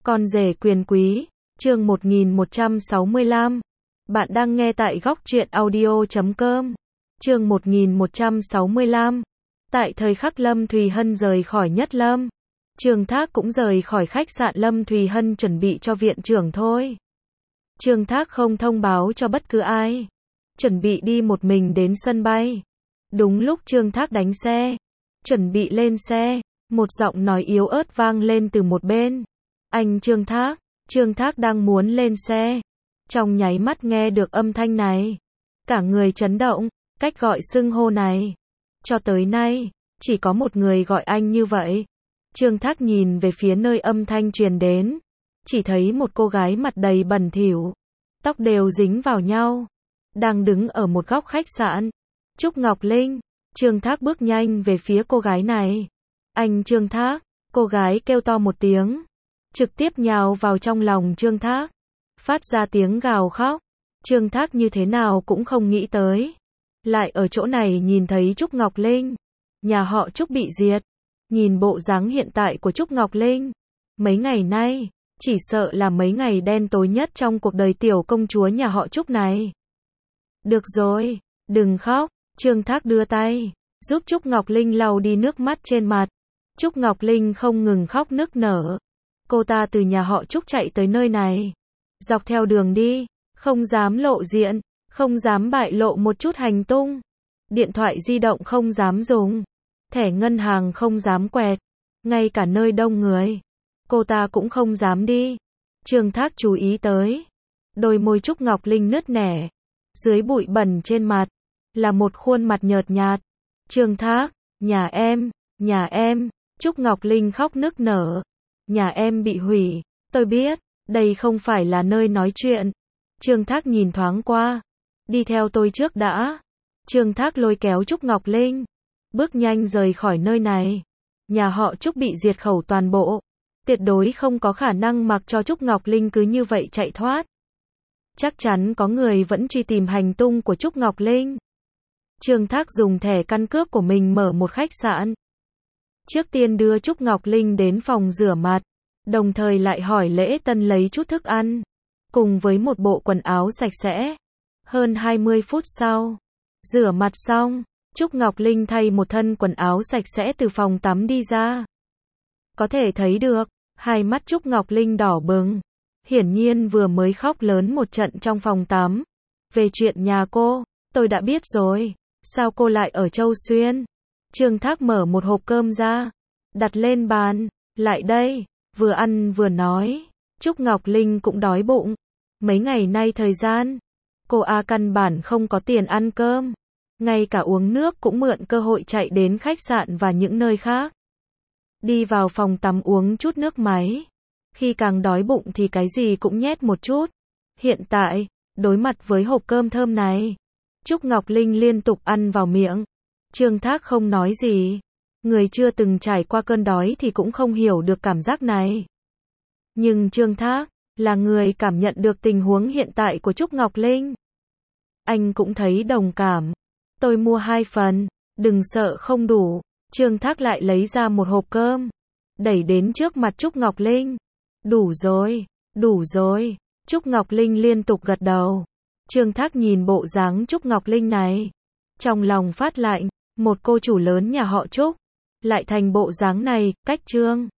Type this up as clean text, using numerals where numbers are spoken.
Con rể quyền quý, chương 1165. Bạn đang nghe tại góc truyện audio.com. Chương 1165. Tại thời khắc Lâm Thùy Hân rời khỏi Nhất Lâm, Trương Thác cũng rời khỏi khách sạn Lâm Thùy Hân chuẩn bị cho viện trưởng thôi. Trương Thác không thông báo cho bất cứ ai, chuẩn bị đi một mình đến sân bay. Đúng lúc Trương Thác đánh xe, chuẩn bị lên xe, một giọng nói yếu ớt vang lên từ một bên. Anh Trương Thác. Trương Thác đang muốn lên xe, trong nháy mắt nghe được âm thanh này, cả người chấn động. Cách gọi xưng hô này, cho tới nay chỉ có một người gọi anh như vậy. Trương Thác nhìn về phía nơi âm thanh truyền đến, chỉ thấy một cô gái mặt đầy bẩn thỉu, tóc đều dính vào nhau, đang đứng ở một góc khách sạn. Trúc Ngọc Linh. Trương Thác bước nhanh về phía cô gái này. Anh Trương Thác. Cô gái kêu to một tiếng, trực tiếp nhào vào trong lòng Trương Thác, phát ra tiếng gào khóc. Trương Thác như thế nào cũng không nghĩ tới, lại ở chỗ này nhìn thấy Trúc Ngọc Linh. Nhà họ Trúc bị diệt. Nhìn bộ dáng hiện tại của Trúc Ngọc Linh, mấy ngày nay, chỉ sợ là mấy ngày đen tối nhất trong cuộc đời tiểu công chúa nhà họ Trúc này. Được rồi, đừng khóc. Trương Thác đưa tay, giúp Trúc Ngọc Linh lau đi nước mắt trên mặt. Trúc Ngọc Linh không ngừng khóc nức nở. Cô ta từ nhà họ Trúc chạy tới nơi này, dọc theo đường đi, không dám lộ diện, không dám bại lộ một chút hành tung. Điện thoại di động không dám dùng, thẻ ngân hàng không dám quẹt, ngay cả nơi đông người, cô ta cũng không dám đi. Trương Thác chú ý tới, đôi môi Trúc Ngọc Linh nứt nẻ, dưới bụi bẩn trên mặt, là một khuôn mặt nhợt nhạt. Trương Thác, nhà em, Trúc Ngọc Linh khóc nức nở. Nhà em bị hủy, tôi biết, đây không phải là nơi nói chuyện. Trương Thác nhìn thoáng qua, đi theo tôi trước đã. Trương Thác lôi kéo Trúc Ngọc Linh, bước nhanh rời khỏi nơi này. Nhà họ Trúc bị diệt khẩu toàn bộ, tuyệt đối không có khả năng mặc cho Trúc Ngọc Linh cứ như vậy chạy thoát. Chắc chắn có người vẫn truy tìm hành tung của Trúc Ngọc Linh. Trương Thác dùng thẻ căn cước của mình mở một khách sạn. Trước tiên đưa Trúc Ngọc Linh đến phòng rửa mặt, đồng thời lại hỏi lễ tân lấy chút thức ăn, cùng với một bộ quần áo sạch sẽ. Hơn 20 phút sau, rửa mặt xong, Trúc Ngọc Linh thay một thân quần áo sạch sẽ từ phòng tắm đi ra. Có thể thấy được, hai mắt Trúc Ngọc Linh đỏ bừng, hiển nhiên vừa mới khóc lớn một trận trong phòng tắm. Về chuyện nhà cô, tôi đã biết rồi, sao cô lại ở Châu Xuyên? Trương Thác mở một hộp cơm ra, đặt lên bàn. Lại đây. Vừa ăn vừa nói, Trúc Ngọc Linh cũng đói bụng. Mấy ngày nay thời gian, cô căn bản không có tiền ăn cơm, ngay cả uống nước cũng mượn cơ hội chạy đến khách sạn và những nơi khác. Đi vào phòng tắm uống chút nước máy. Khi càng đói bụng thì cái gì cũng nhét một chút. Hiện tại, đối mặt với hộp cơm thơm này, Trúc Ngọc Linh liên tục ăn vào miệng. Trương Thác không nói gì. Người chưa từng trải qua cơn đói thì cũng không hiểu được cảm giác này. Nhưng Trương Thác là người cảm nhận được tình huống hiện tại của Trúc Ngọc Linh. Anh cũng thấy đồng cảm. Tôi mua 2 phần, đừng sợ không đủ. Trương Thác lại lấy ra một hộp cơm, đẩy đến trước mặt Trúc Ngọc Linh. Đủ rồi, đủ rồi. Trúc Ngọc Linh liên tục gật đầu. Trương Thác nhìn bộ dáng Trúc Ngọc Linh này, trong lòng phát lạnh. Một cô chủ lớn nhà họ Trúc lại thành bộ dáng này. Cách Trương